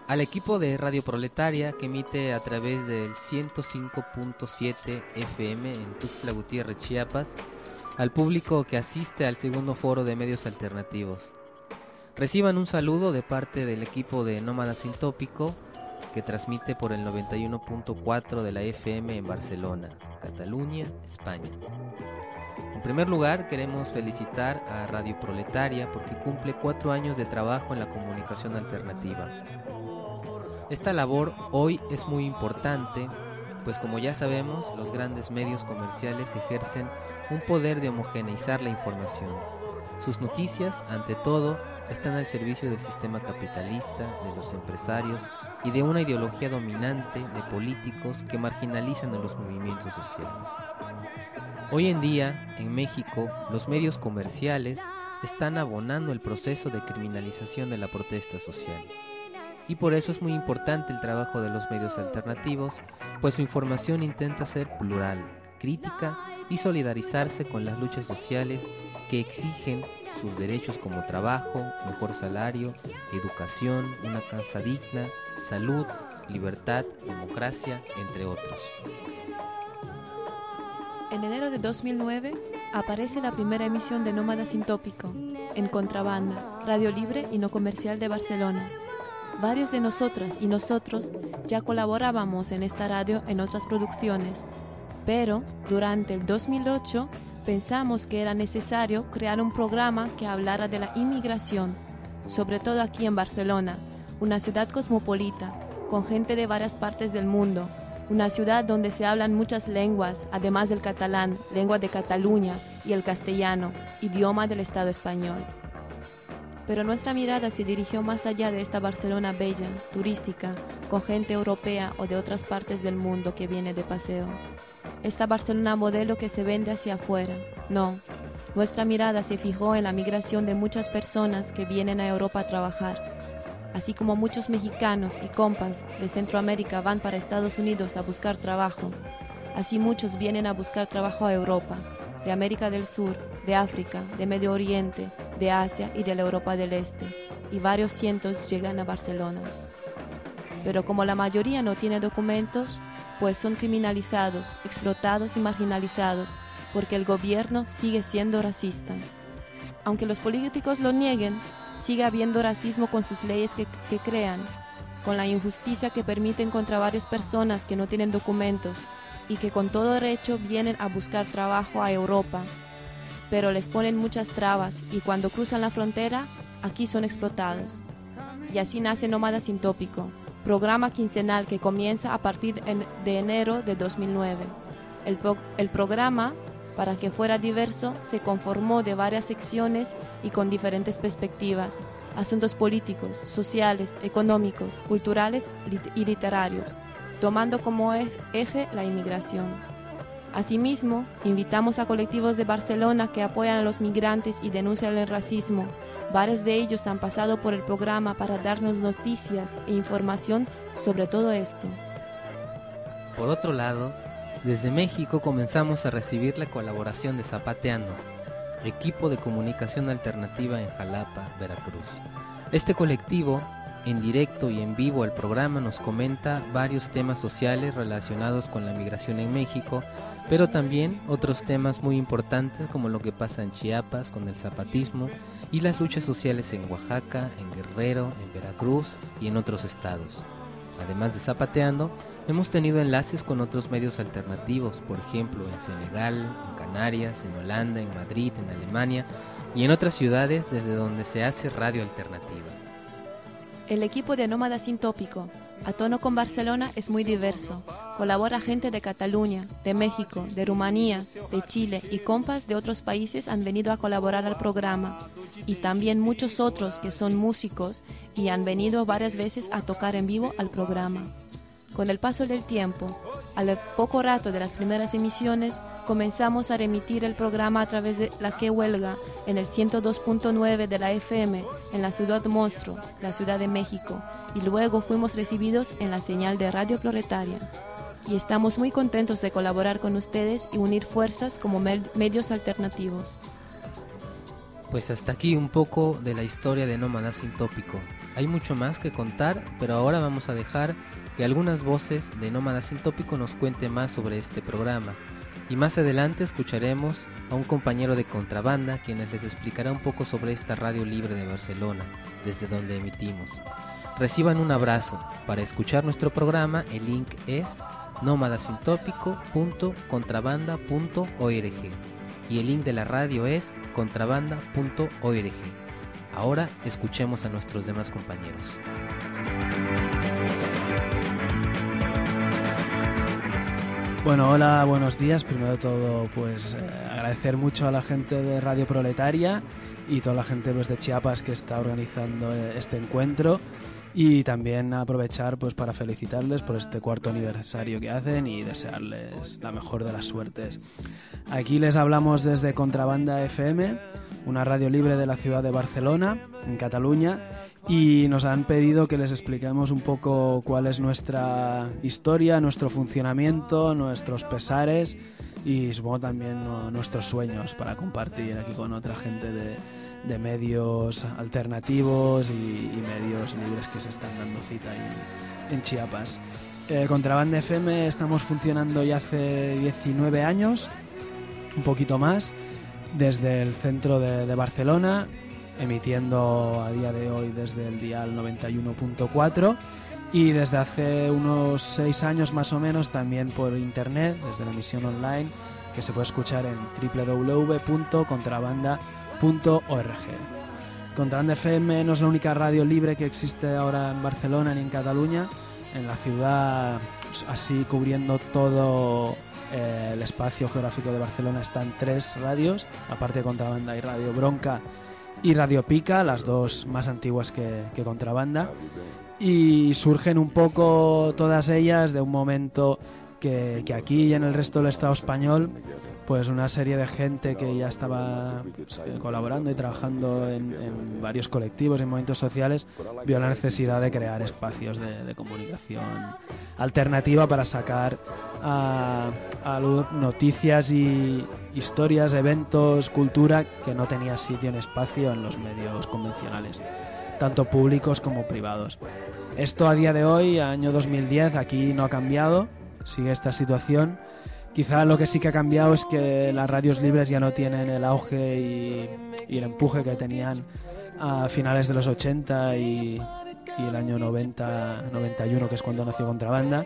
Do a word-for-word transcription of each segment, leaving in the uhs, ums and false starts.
al equipo de Radio Proletaria que emite a través del ciento cinco punto siete F M en Tuxtla Gutiérrez, Chiapas, al público que asiste al segundo foro de medios alternativos. Reciban un saludo de parte del equipo de Nómada Sin Tópico, que transmite por el noventa y uno punto cuatro de la F M en Barcelona, Cataluña, España. En primer lugar, queremos felicitar a Radio Proletaria porque cumple cuatro años de trabajo en la comunicación alternativa. Esta labor hoy es muy importante, pues como ya sabemos, los grandes medios comerciales ejercen un poder de homogeneizar la información. Sus noticias, ante todo, están al servicio del sistema capitalista, de los empresarios y de una ideología dominante de políticos que marginalizan a los movimientos sociales. Hoy en día, en México, los medios comerciales están abonando el proceso de criminalización de la protesta social. Y por eso es muy importante el trabajo de los medios alternativos, pues su información intenta ser plural, crítica y solidarizarse con las luchas sociales que exigen sus derechos como trabajo, mejor salario, educación, una casa digna, salud, libertad, democracia, entre otros. En enero de dos mil nueve aparece la primera emisión de Nómada Sin Tópico, en Contrabanda, radio libre y no comercial de Barcelona. Varios de nosotras y nosotros ya colaborábamos en esta radio en otras producciones, pero durante el dos mil ocho pensamos que era necesario crear un programa que hablara de la inmigración, sobre todo aquí en Barcelona, una ciudad cosmopolita, con gente de varias partes del mundo, una ciudad donde se hablan muchas lenguas, además del catalán, lengua de Cataluña, y el castellano, idioma del Estado español. Pero nuestra mirada se dirigió más allá de esta Barcelona bella, turística, con gente europea o de otras partes del mundo que viene de paseo. Esta Barcelona modelo que se vende hacia afuera. No, nuestra mirada se fijó en la migración de muchas personas que vienen a Europa a trabajar. Así como muchos mexicanos y compas de Centroamérica van para Estados Unidos a buscar trabajo, así muchos vienen a buscar trabajo a Europa, de América del Sur, de África, de Medio Oriente, de Asia y de la Europa del Este, y varios cientos llegan a Barcelona. Pero como la mayoría no tiene documentos, pues son criminalizados, explotados y marginalizados, porque el gobierno sigue siendo racista. Aunque los políticos lo nieguen, sigue habiendo racismo con sus leyes que, que crean, con la injusticia que permiten contra varias personas que no tienen documentos y que con todo derecho vienen a buscar trabajo a Europa, pero les ponen muchas trabas y cuando cruzan la frontera, aquí son explotados. Y así nace Nómada Sin Tópico, programa quincenal que comienza a partir de enero de dos mil nueve. El, pro, el programa, para que fuera diverso, se conformó de varias secciones y con diferentes perspectivas, asuntos políticos, sociales, económicos, culturales y literarios, tomando como eje la inmigración. Asimismo, invitamos a colectivos de Barcelona que apoyan a los migrantes y denuncian el racismo. Varios de ellos han pasado por el programa para darnos noticias e información sobre todo esto. Por otro lado, desde México comenzamos a recibir la colaboración de Zapateando, equipo de comunicación alternativa en Jalapa, Veracruz. Este colectivo, en directo y en vivo al programa, nos comenta varios temas sociales relacionados con la migración en México, pero también otros temas muy importantes como lo que pasa en Chiapas con el zapatismo y las luchas sociales en Oaxaca, en Guerrero, en Veracruz y en otros estados. Además de Zapateando, hemos tenido enlaces con otros medios alternativos, por ejemplo en Senegal, en Canarias, en Holanda, en Madrid, en Alemania y en otras ciudades desde donde se hace radio alternativa. El equipo de Nómada Sin Tópico, a tono con Barcelona, es muy diverso. Colabora gente de Cataluña, de México, de Rumanía, de Chile y compas de otros países han venido a colaborar al programa. Y también muchos otros que son músicos y han venido varias veces a tocar en vivo al programa. Con el paso del tiempo, al poco rato de las primeras emisiones, comenzamos a remitir el programa a través de la Que Huelga en el ciento dos punto nueve de la F M en la Ciudad Monstruo, la Ciudad de México, y luego fuimos recibidos en la señal de Radio Proletaria. Y estamos muy contentos de colaborar con ustedes y unir fuerzas como med- medios alternativos. Pues hasta aquí un poco de la historia de Nómada Sin Tópico. Hay mucho más que contar, pero ahora vamos a dejar que algunas voces de Nómada Sin Tópico nos cuente más sobre este programa. Y más adelante escucharemos a un compañero de Contrabanda, quien les explicará un poco sobre esta radio libre de Barcelona, desde donde emitimos. Reciban un abrazo. Para escuchar nuestro programa, el link es nómadasintópico punto contrabanda punto org y el link de la radio es contrabanda punto org. Ahora escuchemos a nuestros demás compañeros. Bueno, hola, buenos días. Primero de todo, pues eh, agradecer mucho a la gente de Radio Proletaria y toda la gente pues, de Chiapas que está organizando este encuentro. Y también aprovechar pues para felicitarles por este cuarto aniversario que hacen y desearles la mejor de las suertes. Aquí les hablamos desde Contrabanda F M, una radio libre de la ciudad de Barcelona, en Cataluña, y nos han pedido que les expliquemos un poco cuál es nuestra historia, nuestro funcionamiento, nuestros pesares y supongo también no, nuestros sueños para compartir aquí con otra gente de de medios alternativos y, y medios libres que se están dando cita en, en Chiapas. Eh, Contrabanda F M estamos funcionando ya hace diecinueve años, un poquito más, desde el centro de, de Barcelona, emitiendo a día de hoy desde el dial noventa y uno punto cuatro y desde hace unos seis años más o menos también por internet, desde la emisión online que se puede escuchar en doble u doble u doble u punto contrabanda punto org. Contrabanda F M no es la única radio libre que existe ahora en Barcelona ni en Cataluña. En la ciudad, así cubriendo todo eh, el espacio geográfico de Barcelona, están tres radios, aparte de Contrabanda y Radio Bronca y Radio Pica, las dos más antiguas que, que Contrabanda, y surgen un poco todas ellas de un momento que, que aquí y en el resto del Estado español pues una serie de gente que ya estaba pues, colaborando y trabajando en, en varios colectivos y en movimientos sociales vio la necesidad de crear espacios de, de comunicación alternativa para sacar a, a luz noticias y historias, eventos, cultura que no tenía sitio ni espacio en los medios convencionales, tanto públicos como privados. Esto a día de hoy, año dos mil diez, aquí no ha cambiado, sigue esta situación. Quizá lo que sí que ha cambiado es que las radios libres ya no tienen el auge y, y el empuje que tenían a finales de los ochenta y, y el año noventa, noventa y uno, que es cuando nació Contrabanda.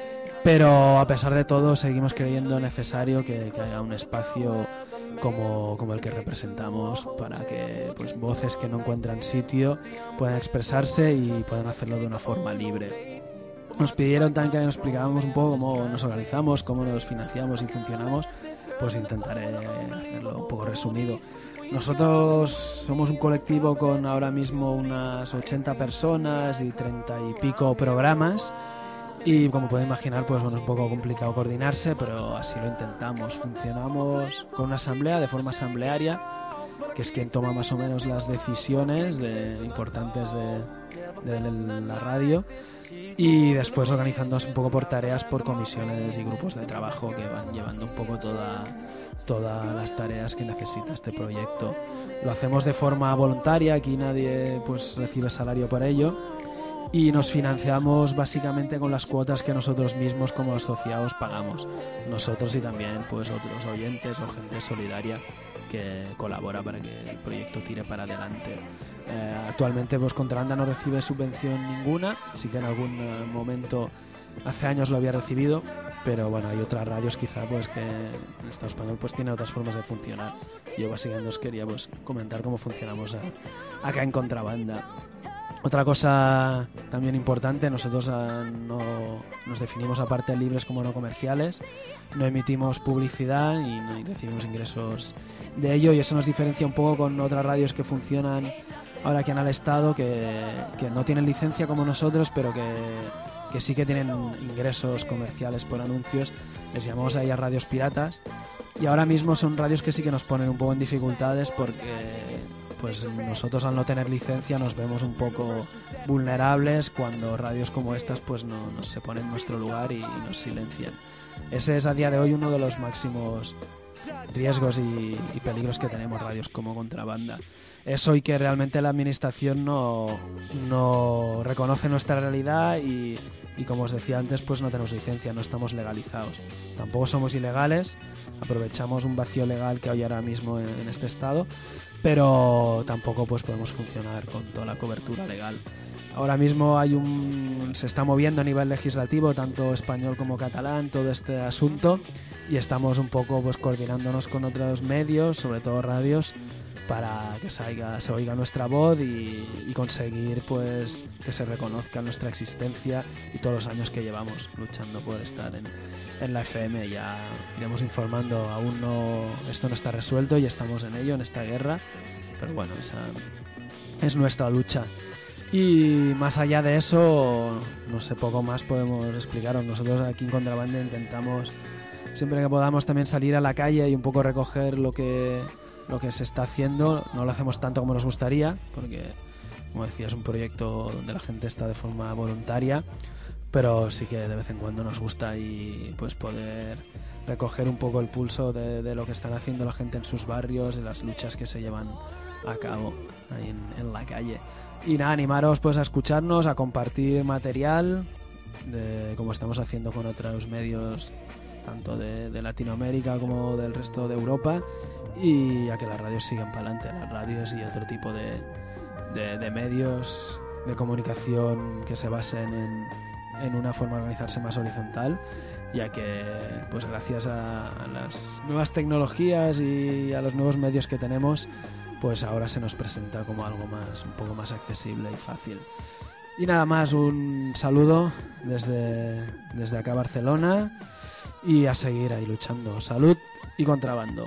Pero a pesar de todo seguimos creyendo necesario que, que haya un espacio como, como el que representamos para que pues, voces que no encuentran sitio puedan expresarse y puedan hacerlo de una forma libre. Nos pidieron también que nos explicáramos un poco cómo nos organizamos, cómo nos financiamos y funcionamos, pues intentaré hacerlo un poco resumido. Nosotros somos un colectivo con ahora mismo unas ochenta personas y treinta y pico programas y como pueden imaginar pues bueno, es un poco complicado coordinarse, pero así lo intentamos. Funcionamos con una asamblea de forma asamblearia, que es quien toma más o menos las decisiones de, importantes de, de la radio, y después organizándonos un poco por tareas, por comisiones y grupos de trabajo que van llevando un poco toda, todas las tareas que necesita este proyecto. Lo hacemos de forma voluntaria, aquí nadie pues recibe salario por ello, y nos financiamos básicamente con las cuotas que nosotros mismos como asociados pagamos, nosotros y también pues otros oyentes o gente solidaria que colabora para que el proyecto tire para adelante. Eh, actualmente pues Contrabanda no recibe subvención ninguna, sí que en algún eh, momento hace años lo había recibido, pero bueno, hay otras radios quizá pues que en el Estado español pues tiene otras formas de funcionar. Yo básicamente os quería pues comentar cómo funcionamos a, acá en Contrabanda. Otra cosa también importante, nosotros uh, no nos definimos aparte libres como no comerciales, no emitimos publicidad y no y recibimos ingresos de ello, y eso nos diferencia un poco con otras radios que funcionan ahora aquí en el Estado, que, que no tienen licencia como nosotros, pero que, que sí que tienen ingresos comerciales por anuncios. Les llamamos a ellas radios piratas, y ahora mismo son radios que sí que nos ponen un poco en dificultades porque pues nosotros al no tener licencia nos vemos un poco vulnerables cuando radios como estas pues no, no se ponen en nuestro lugar y, y nos silencian. Ese es a día de hoy uno de los máximos riesgos y, y peligros que tenemos radios como Contrabanda. Eso y que realmente la administración no, no reconoce nuestra realidad y, y como os decía antes, pues no tenemos licencia, no estamos legalizados. Tampoco somos ilegales, aprovechamos un vacío legal que hay ahora mismo en, en este estado, pero tampoco pues podemos funcionar con toda la cobertura legal. Ahora mismo hay un, se está moviendo a nivel legislativo, tanto español como catalán, todo este asunto, y estamos un poco pues coordinándonos con otros medios, sobre todo radios, para que se oiga, se oiga nuestra voz y, y conseguir pues que se reconozca nuestra existencia y todos los años que llevamos luchando por estar en, en la F M. Ya iremos informando, aún no, esto no está resuelto y estamos en ello, en esta guerra, pero bueno, esa es nuestra lucha. Y más allá de eso, no sé, poco más podemos explicaros. Nosotros aquí en Contrabanda intentamos siempre que podamos también salir a la calle y un poco recoger lo que lo que se está haciendo. No lo hacemos tanto como nos gustaría, porque, como decía, es un proyecto donde la gente está de forma voluntaria, pero sí que de vez en cuando nos gusta y pues poder recoger un poco el pulso de, de lo que están haciendo la gente en sus barrios, de las luchas que se llevan a cabo ahí en, en la calle. Y nada, animaros pues a escucharnos, a compartir material, de, como estamos haciendo con otros medios, tanto de, de Latinoamérica como del resto de Europa, y a que las radios sigan para adelante, las radios y otro tipo de, de, de medios de comunicación que se basen en, en una forma de organizarse más horizontal, ya que pues gracias a, a las nuevas tecnologías y a los nuevos medios que tenemos, pues ahora se nos presenta como algo más, un poco más accesible y fácil. Y nada más, un saludo desde, desde acá Barcelona y a seguir ahí luchando. Salud y Contrabando.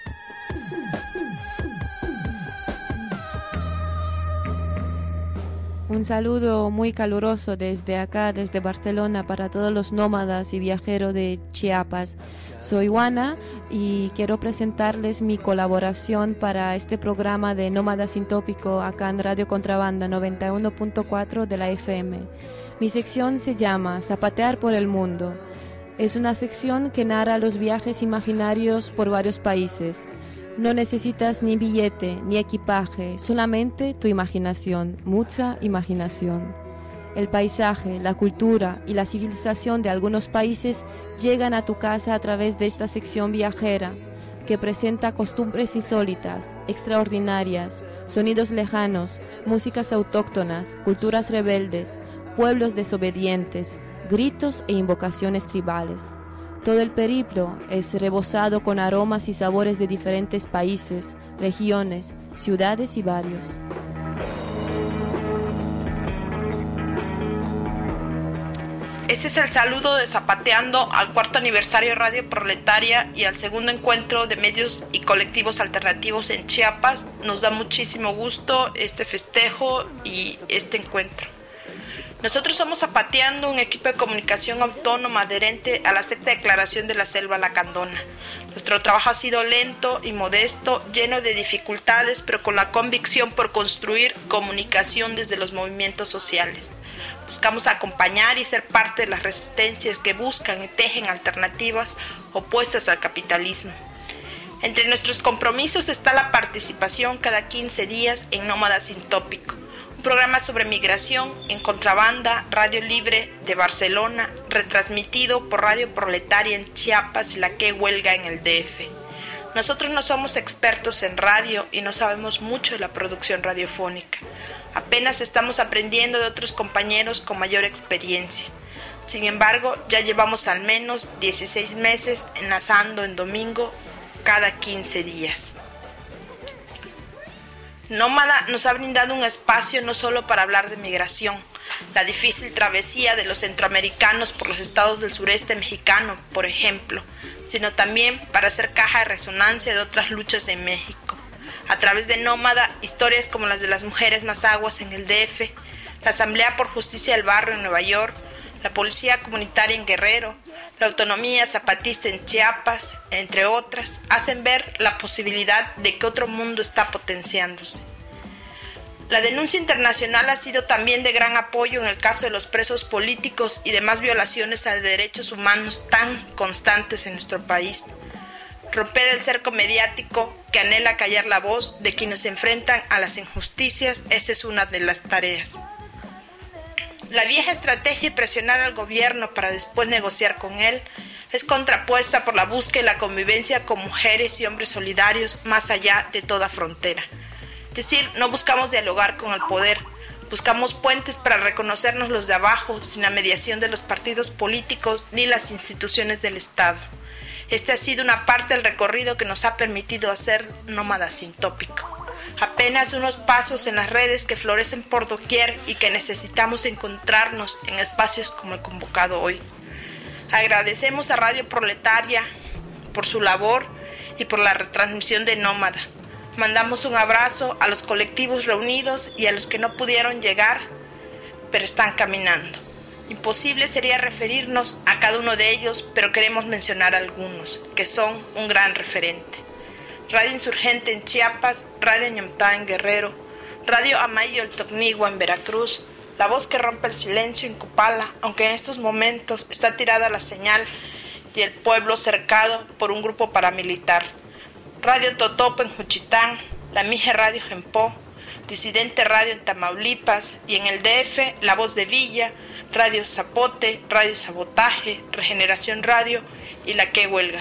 Un saludo muy caluroso desde acá, desde Barcelona, para todos los nómadas y viajeros de Chiapas. Soy Juana y quiero presentarles mi colaboración para este programa de Nómada Sin Tópico acá en Radio Contrabanda noventa y uno punto cuatro de la F M. Mi sección se llama Zapatear por el Mundo. Es una sección que narra los viajes imaginarios por varios países. No necesitas ni billete, ni equipaje, solamente tu imaginación, mucha imaginación. El paisaje, la cultura y la civilización de algunos países llegan a tu casa a través de esta sección viajera, que presenta costumbres insólitas, extraordinarias, sonidos lejanos, músicas autóctonas, culturas rebeldes, pueblos desobedientes, gritos e invocaciones tribales. Todo el periplo es rebosado con aromas y sabores de diferentes países, regiones, ciudades y barrios. Este es el saludo de Zapateando al cuarto aniversario de Radio Proletaria y al segundo encuentro de medios y colectivos alternativos en Chiapas. Nos da muchísimo gusto este festejo y este encuentro. Nosotros somos Zapateando, un equipo de comunicación autónoma adherente a la sexta declaración de la Selva Lacandona. Nuestro trabajo ha sido lento y modesto, lleno de dificultades, pero con la convicción por construir comunicación desde los movimientos sociales. Buscamos acompañar y ser parte de las resistencias que buscan y tejen alternativas opuestas al capitalismo. Entre nuestros compromisos está la participación cada quince días en Nómada Sin Tópico, un programa sobre migración en Contrabanda, Radio Libre de Barcelona, retransmitido por Radio Proletaria en Chiapas y la que huelga en el D F. Nosotros no somos expertos en radio y no sabemos mucho de la producción radiofónica. Apenas estamos aprendiendo de otros compañeros con mayor experiencia. Sin embargo, ya llevamos al menos dieciséis meses enlazando en domingo cada quince días. Nómada nos ha brindado un espacio no solo para hablar de migración, la difícil travesía de los centroamericanos por los estados del sureste mexicano, por ejemplo, sino también para hacer caja de resonancia de otras luchas en México. A través de Nómada, historias como las de las mujeres mazaguas en el D F, la Asamblea por Justicia del Barrio en Nueva York, la Policía Comunitaria en Guerrero, la autonomía zapatista en Chiapas, entre otras, hacen ver la posibilidad de que otro mundo está potenciándose. La denuncia internacional ha sido también de gran apoyo en el caso de los presos políticos y demás violaciones a derechos humanos tan constantes en nuestro país. Romper el cerco mediático que anhela callar la voz de quienes se enfrentan a las injusticias, esa es una de las tareas. La vieja estrategia de presionar al gobierno para después negociar con él es contrapuesta por la búsqueda y la convivencia con mujeres y hombres solidarios más allá de toda frontera. Es decir, no buscamos dialogar con el poder, buscamos puentes para reconocernos los de abajo sin la mediación de los partidos políticos ni las instituciones del Estado. Este ha sido una parte del recorrido que nos ha permitido hacer Nómada Sintópico. Apenas unos pasos en las redes que florecen por doquier y que necesitamos encontrarnos en espacios como el convocado hoy. Agradecemos a Radio Proletaria por su labor y por la retransmisión de Nómada. Mandamos un abrazo a los colectivos reunidos y a los que no pudieron llegar, pero están caminando. Imposible sería referirnos a cada uno de ellos, pero queremos mencionar algunos, que son un gran referente. Radio Insurgente en Chiapas, Radio Ñomtá en Guerrero, Radio Amayo el Tocnigua en Veracruz, La Voz que Rompe el Silencio en Copala, aunque en estos momentos está tirada la señal y el pueblo cercado por un grupo paramilitar. Radio Totopo en Juchitán, La Mije Radio en Po, Disidente Radio en Tamaulipas y en el D F, La Voz de Villa, Radio Zapote, Radio Sabotaje, Regeneración Radio y La Que Huelga.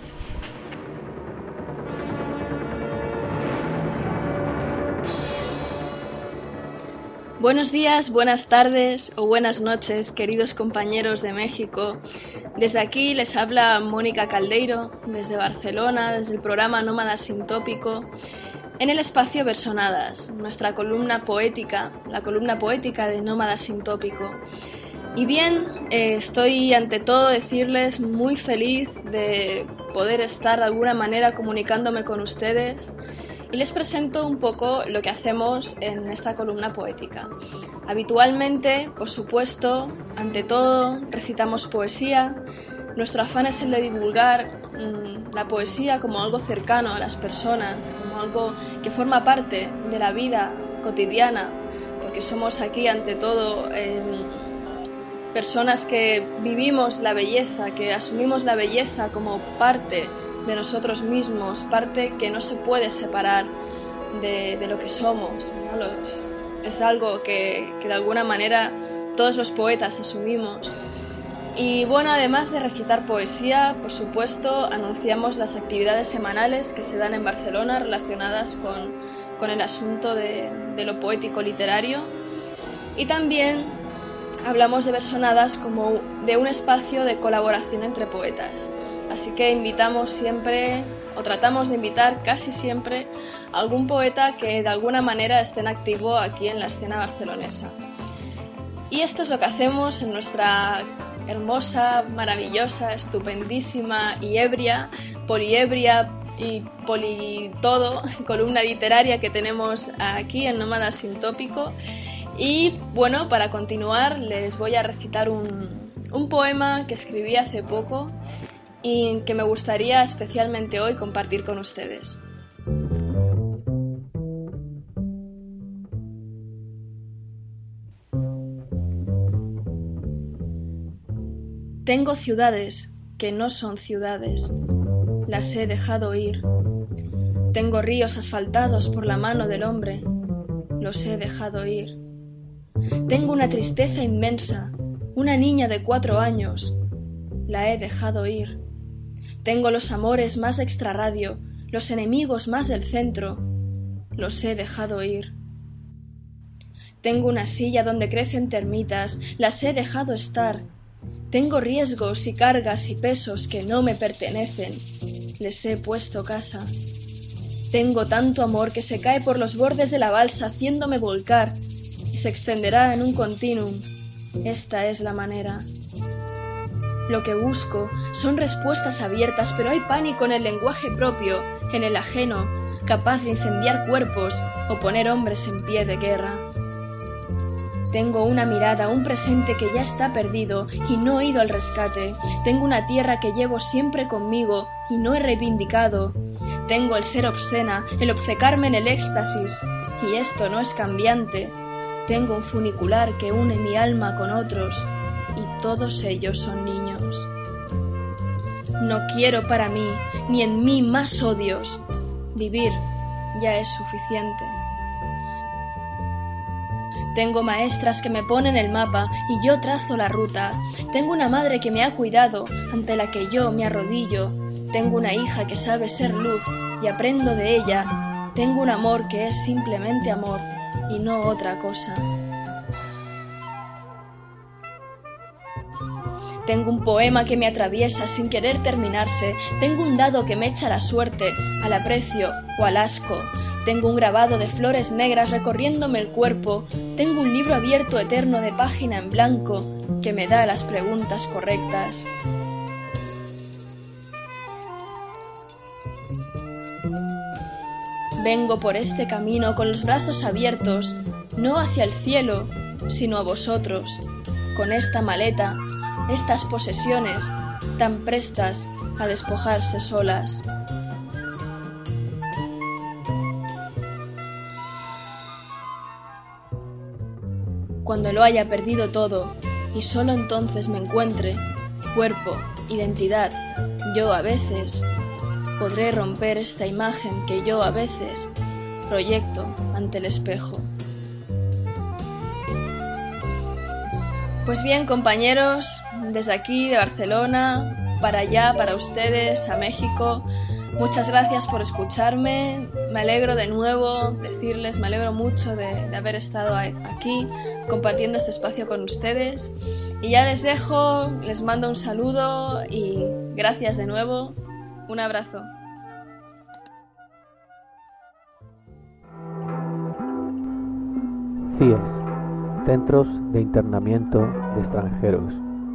Buenos días, buenas tardes o buenas noches, queridos compañeros de México. Desde aquí les habla Mónica Caldeiro, desde Barcelona, desde el programa Nómada Sintópico, en el espacio Versonadas, nuestra columna poética, la columna poética de Nómada Sintópico. Y bien, eh, estoy ante todo decirles muy feliz de poder estar de alguna manera comunicándome con ustedes. Y les presento un poco lo que hacemos en esta columna poética. Habitualmente, por supuesto, ante todo, recitamos poesía. Nuestro afán es el de divulgar mmm, la poesía como algo cercano a las personas, como algo que forma parte de la vida cotidiana, porque somos aquí, ante todo, eh, personas que vivimos la belleza, que asumimos la belleza como parte de nosotros mismos, parte que no se puede separar de, de lo que somos, ¿no? Los, es algo que, que de alguna manera todos los poetas asumimos. Y bueno, además de recitar poesía, por supuesto, anunciamos las actividades semanales que se dan en Barcelona relacionadas con, con el asunto de, de lo poético literario. Y también hablamos de Versonadas como de un espacio de colaboración entre poetas. Así que invitamos siempre, o tratamos de invitar casi siempre, a algún poeta que de alguna manera esté en activo aquí en la escena barcelonesa. Y esto es lo que hacemos en nuestra hermosa, maravillosa, estupendísima y ebria, poliebria y politodo columna literaria que tenemos aquí en Nómada Sintópico. Y bueno, para continuar les voy a recitar un, un poema que escribí hace poco y que me gustaría especialmente hoy compartir con ustedes. Tengo ciudades que no son ciudades, las he dejado ir. Tengo ríos asfaltados por la mano del hombre, los he dejado ir. Tengo una tristeza inmensa, una niña de cuatro años, la he dejado ir. Tengo los amores más extrarradio, los enemigos más del centro, los he dejado ir. Tengo una silla donde crecen termitas, las he dejado estar. Tengo riesgos y cargas y pesos que no me pertenecen, les he puesto casa. Tengo tanto amor que se cae por los bordes de la balsa haciéndome volcar y se extenderá en un continuum. Esta es la manera. Lo que busco son respuestas abiertas, pero hay pánico en el lenguaje propio, en el ajeno, capaz de incendiar cuerpos o poner hombres en pie de guerra. Tengo una mirada, un presente que ya está perdido y no he ido al rescate. Tengo una tierra que llevo siempre conmigo y no he reivindicado. Tengo el ser obscena, el obcecarme en el éxtasis, y esto no es cambiante. Tengo un funicular que une mi alma con otros, y todos ellos son niños. No quiero para mí, ni en mí más odios. Vivir ya es suficiente. Tengo maestras que me ponen el mapa y yo trazo la ruta. Tengo una madre que me ha cuidado, ante la que yo me arrodillo. Tengo una hija que sabe ser luz y aprendo de ella. Tengo un amor que es simplemente amor y no otra cosa. Tengo un poema que me atraviesa sin querer terminarse. Tengo un dado que me echa la suerte, al aprecio o al asco. Tengo un grabado de flores negras recorriéndome el cuerpo. Tengo un libro abierto eterno de página en blanco que me da las preguntas correctas. Vengo por este camino con los brazos abiertos, no hacia el cielo, sino a vosotros, con esta maleta, estas posesiones, tan prestas a despojarse solas. Cuando lo haya perdido todo, y solo entonces me encuentre, cuerpo, identidad, yo a veces, podré romper esta imagen que yo a veces proyecto ante el espejo. Pues bien, compañeros, desde aquí, de Barcelona, para allá, para ustedes, a México, muchas gracias por escucharme. Me alegro de nuevo decirles, me alegro mucho de, de haber estado aquí compartiendo este espacio con ustedes. Y ya les dejo, les mando un saludo y gracias de nuevo. Un abrazo. C I E S, Centros de Internamiento de Extranjeros.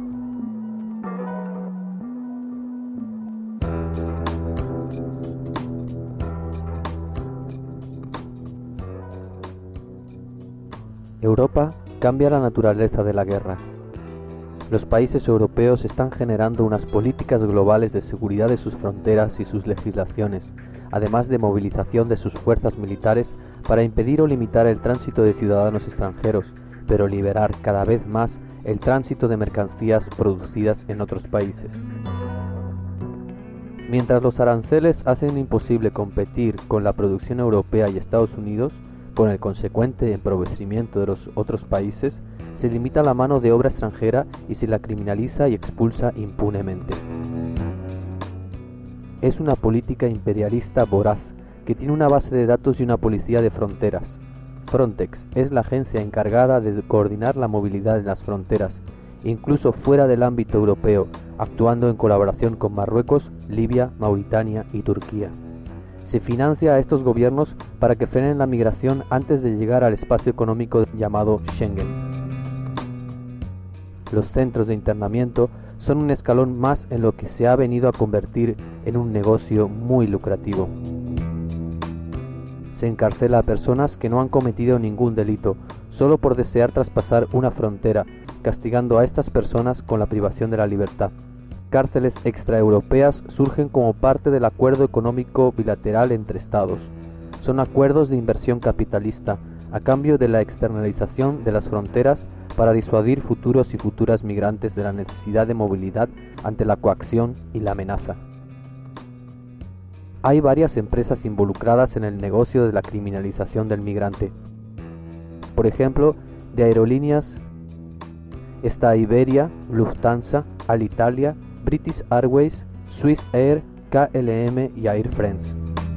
Europa cambia la naturaleza de la guerra. Los países europeos están generando unas políticas globales de seguridad de sus fronteras y sus legislaciones, además de movilización de sus fuerzas militares para impedir o limitar el tránsito de ciudadanos extranjeros, pero liberar cada vez más el tránsito de mercancías producidas en otros países. Mientras los aranceles hacen imposible competir con la producción europea y Estados Unidos, con el consecuente empobrecimiento de los otros países, se limita la mano de obra extranjera y se la criminaliza y expulsa impunemente. Es una política imperialista voraz que tiene una base de datos y una policía de fronteras. Frontex es la agencia encargada de coordinar la movilidad en las fronteras, incluso fuera del ámbito europeo, actuando en colaboración con Marruecos, Libia, Mauritania y Turquía. Se financia a estos gobiernos para que frenen la migración antes de llegar al espacio económico llamado Schengen. Los centros de internamiento son un escalón más en lo que se ha venido a convertir en un negocio muy lucrativo. Se encarcela a personas que no han cometido ningún delito, solo por desear traspasar una frontera, castigando a estas personas con la privación de la libertad. Cárceles extraeuropeas surgen como parte del acuerdo económico bilateral entre estados. Son acuerdos de inversión capitalista, a cambio de la externalización de las fronteras para disuadir futuros y futuras migrantes de la necesidad de movilidad ante la coacción y la amenaza. Hay varias empresas involucradas en el negocio de la criminalización del migrante. Por ejemplo, de aerolíneas está Iberia, Lufthansa, Alitalia, British Airways, Swiss Air, K L M y Air France.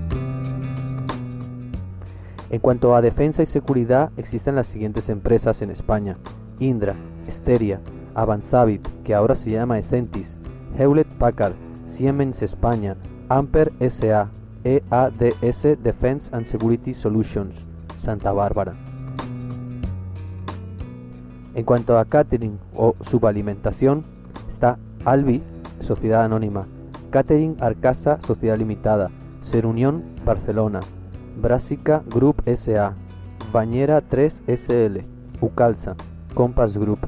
En cuanto a defensa y seguridad, existen las siguientes empresas en España: Indra, Steria, Avanzavit, que ahora se llama Ecentis, Hewlett Packard, Siemens España, Amper S A, E A D S Defense and Security Solutions, Santa Bárbara. En cuanto a catering o subalimentación, está Albi, Sociedad Anónima, Catering Arcasa, Sociedad Limitada, Serunión, Barcelona, Brásica Group S A, Bañera tres S L, Ucalsa, Compass Group.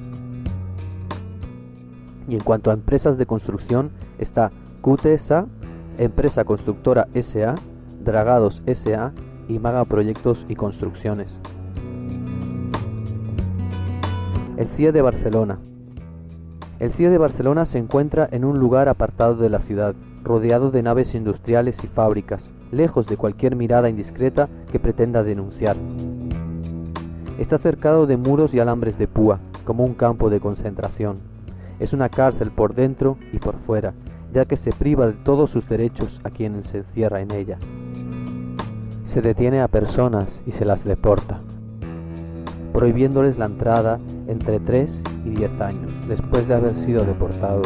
Y en cuanto a empresas de construcción, está Q T S A, Empresa Constructora S A, Dragados S A y Maga Proyectos y Construcciones. El C I E de Barcelona. El C I E de Barcelona se encuentra en un lugar apartado de la ciudad, rodeado de naves industriales y fábricas, lejos de cualquier mirada indiscreta que pretenda denunciar. Está cercado de muros y alambres de púa, como un campo de concentración. Es una cárcel por dentro y por fuera, ya que se priva de todos sus derechos a quienes se encierra en ella. Se detiene a personas y se las deporta, prohibiéndoles la entrada entre tres y diez años después de haber sido deportados.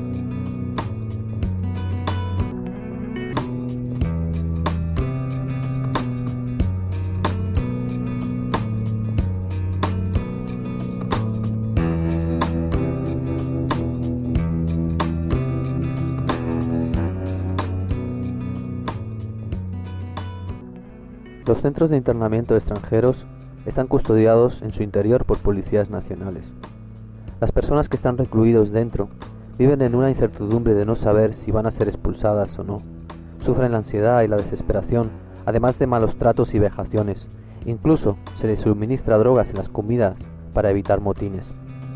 Los centros de internamiento de extranjeros están custodiados en su interior por policías nacionales. Las personas que están recluidos dentro viven en una incertidumbre de no saber si van a ser expulsadas o no. Sufren la ansiedad y la desesperación, además de malos tratos y vejaciones. Incluso se les suministra drogas en las comidas para evitar motines.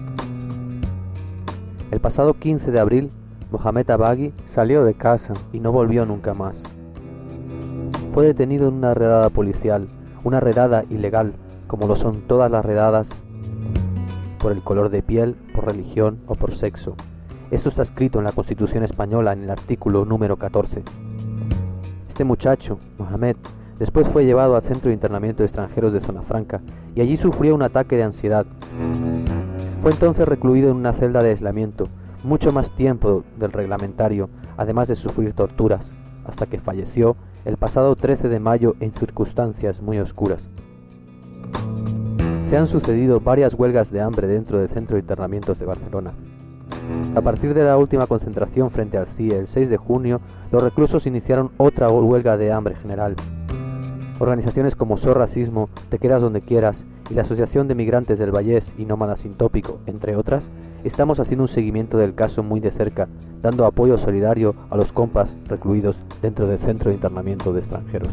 El pasado quince de abril, Mohamed Abagui salió de casa y no volvió nunca más. Fue detenido en una redada policial, una redada ilegal, como lo son todas las redadas por el color de piel, por religión o por sexo. Esto está escrito en la Constitución española en el artículo número catorce. Este muchacho, Mohamed, después fue llevado al Centro de Internamiento de Extranjeros de Zona Franca y allí sufrió un ataque de ansiedad. Fue entonces recluido en una celda de aislamiento, mucho más tiempo del reglamentario, además de sufrir torturas, hasta que falleció el pasado trece de mayo en circunstancias muy oscuras. Se han sucedido varias huelgas de hambre dentro del Centro de Internamientos de Barcelona. A partir de la última concentración frente al C I E el seis de junio, los reclusos iniciaron otra huelga de hambre general. Organizaciones como So Racismo, Te Quedas Donde Quieras y la Asociación de Migrantes del Vallés y Nómada Sin Tópico, entre otras, estamos haciendo un seguimiento del caso muy de cerca, dando apoyo solidario a los compas recluidos dentro del Centro de Internamiento de Extranjeros.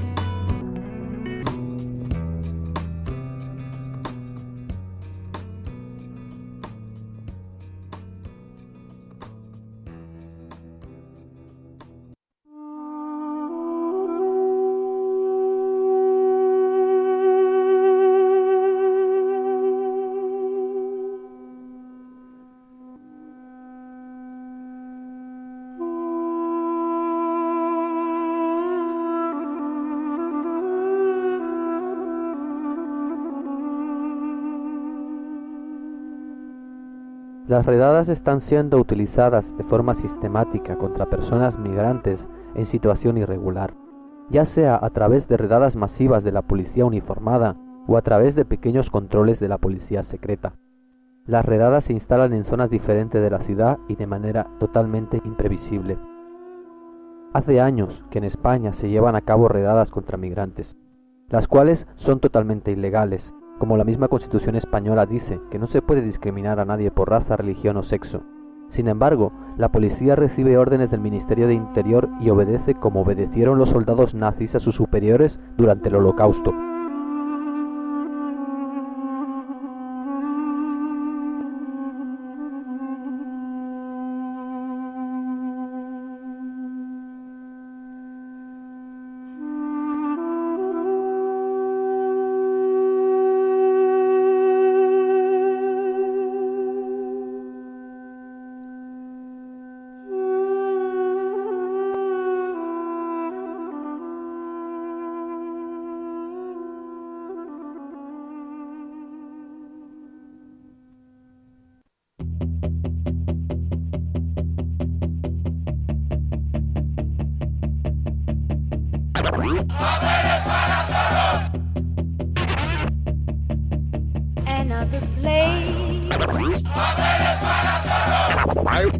Las redadas están siendo utilizadas de forma sistemática contra personas migrantes en situación irregular, ya sea a través de redadas masivas de la policía uniformada o a través de pequeños controles de la policía secreta. Las redadas se instalan en zonas diferentes de la ciudad y de manera totalmente imprevisible. Hace años que en España se llevan a cabo redadas contra migrantes, las cuales son totalmente ilegales. Como la misma Constitución española dice que no se puede discriminar a nadie por raza, religión o sexo. Sin embargo, la policía recibe órdenes del Ministerio de Interior y obedece como obedecieron los soldados nazis a sus superiores durante el Holocausto. Another place. Papeles para todos.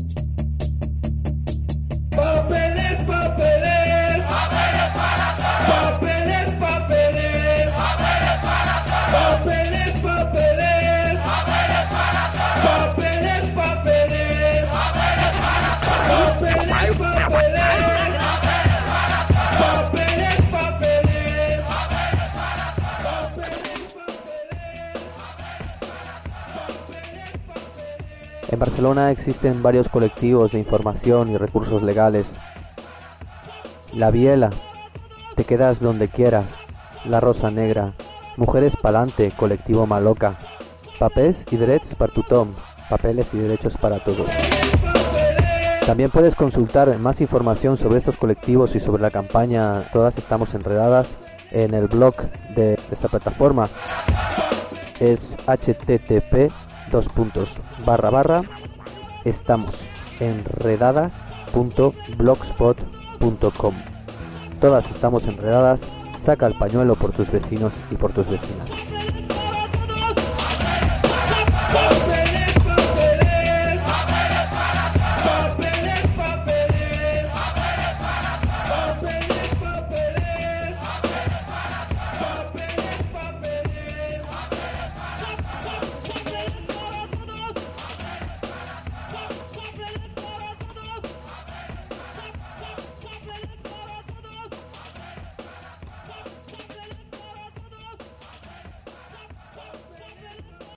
Papeles, papeles. Papeles para todos. Papeles, papeles. Papeles para todos. Papeles, papeles. Papeles para todos. Papeles, papeles. Papeles para todos. Papeles, papeles. En Barcelona existen varios colectivos de información y recursos legales. La Biela, Te quedas donde quieras, La Rosa Negra, Mujeres Palante, colectivo Maloca, Papers i Drets per tothom, Papeles y Derechos para Todos. También puedes consultar más información sobre estos colectivos y sobre la campaña Todas Estamos Enredadas en el blog de esta plataforma. Es http dos puntos barra barra estamos enredadas punto blogspot punto com. Todas estamos enredadas. Saca el pañuelo por tus vecinos y por tus vecinas.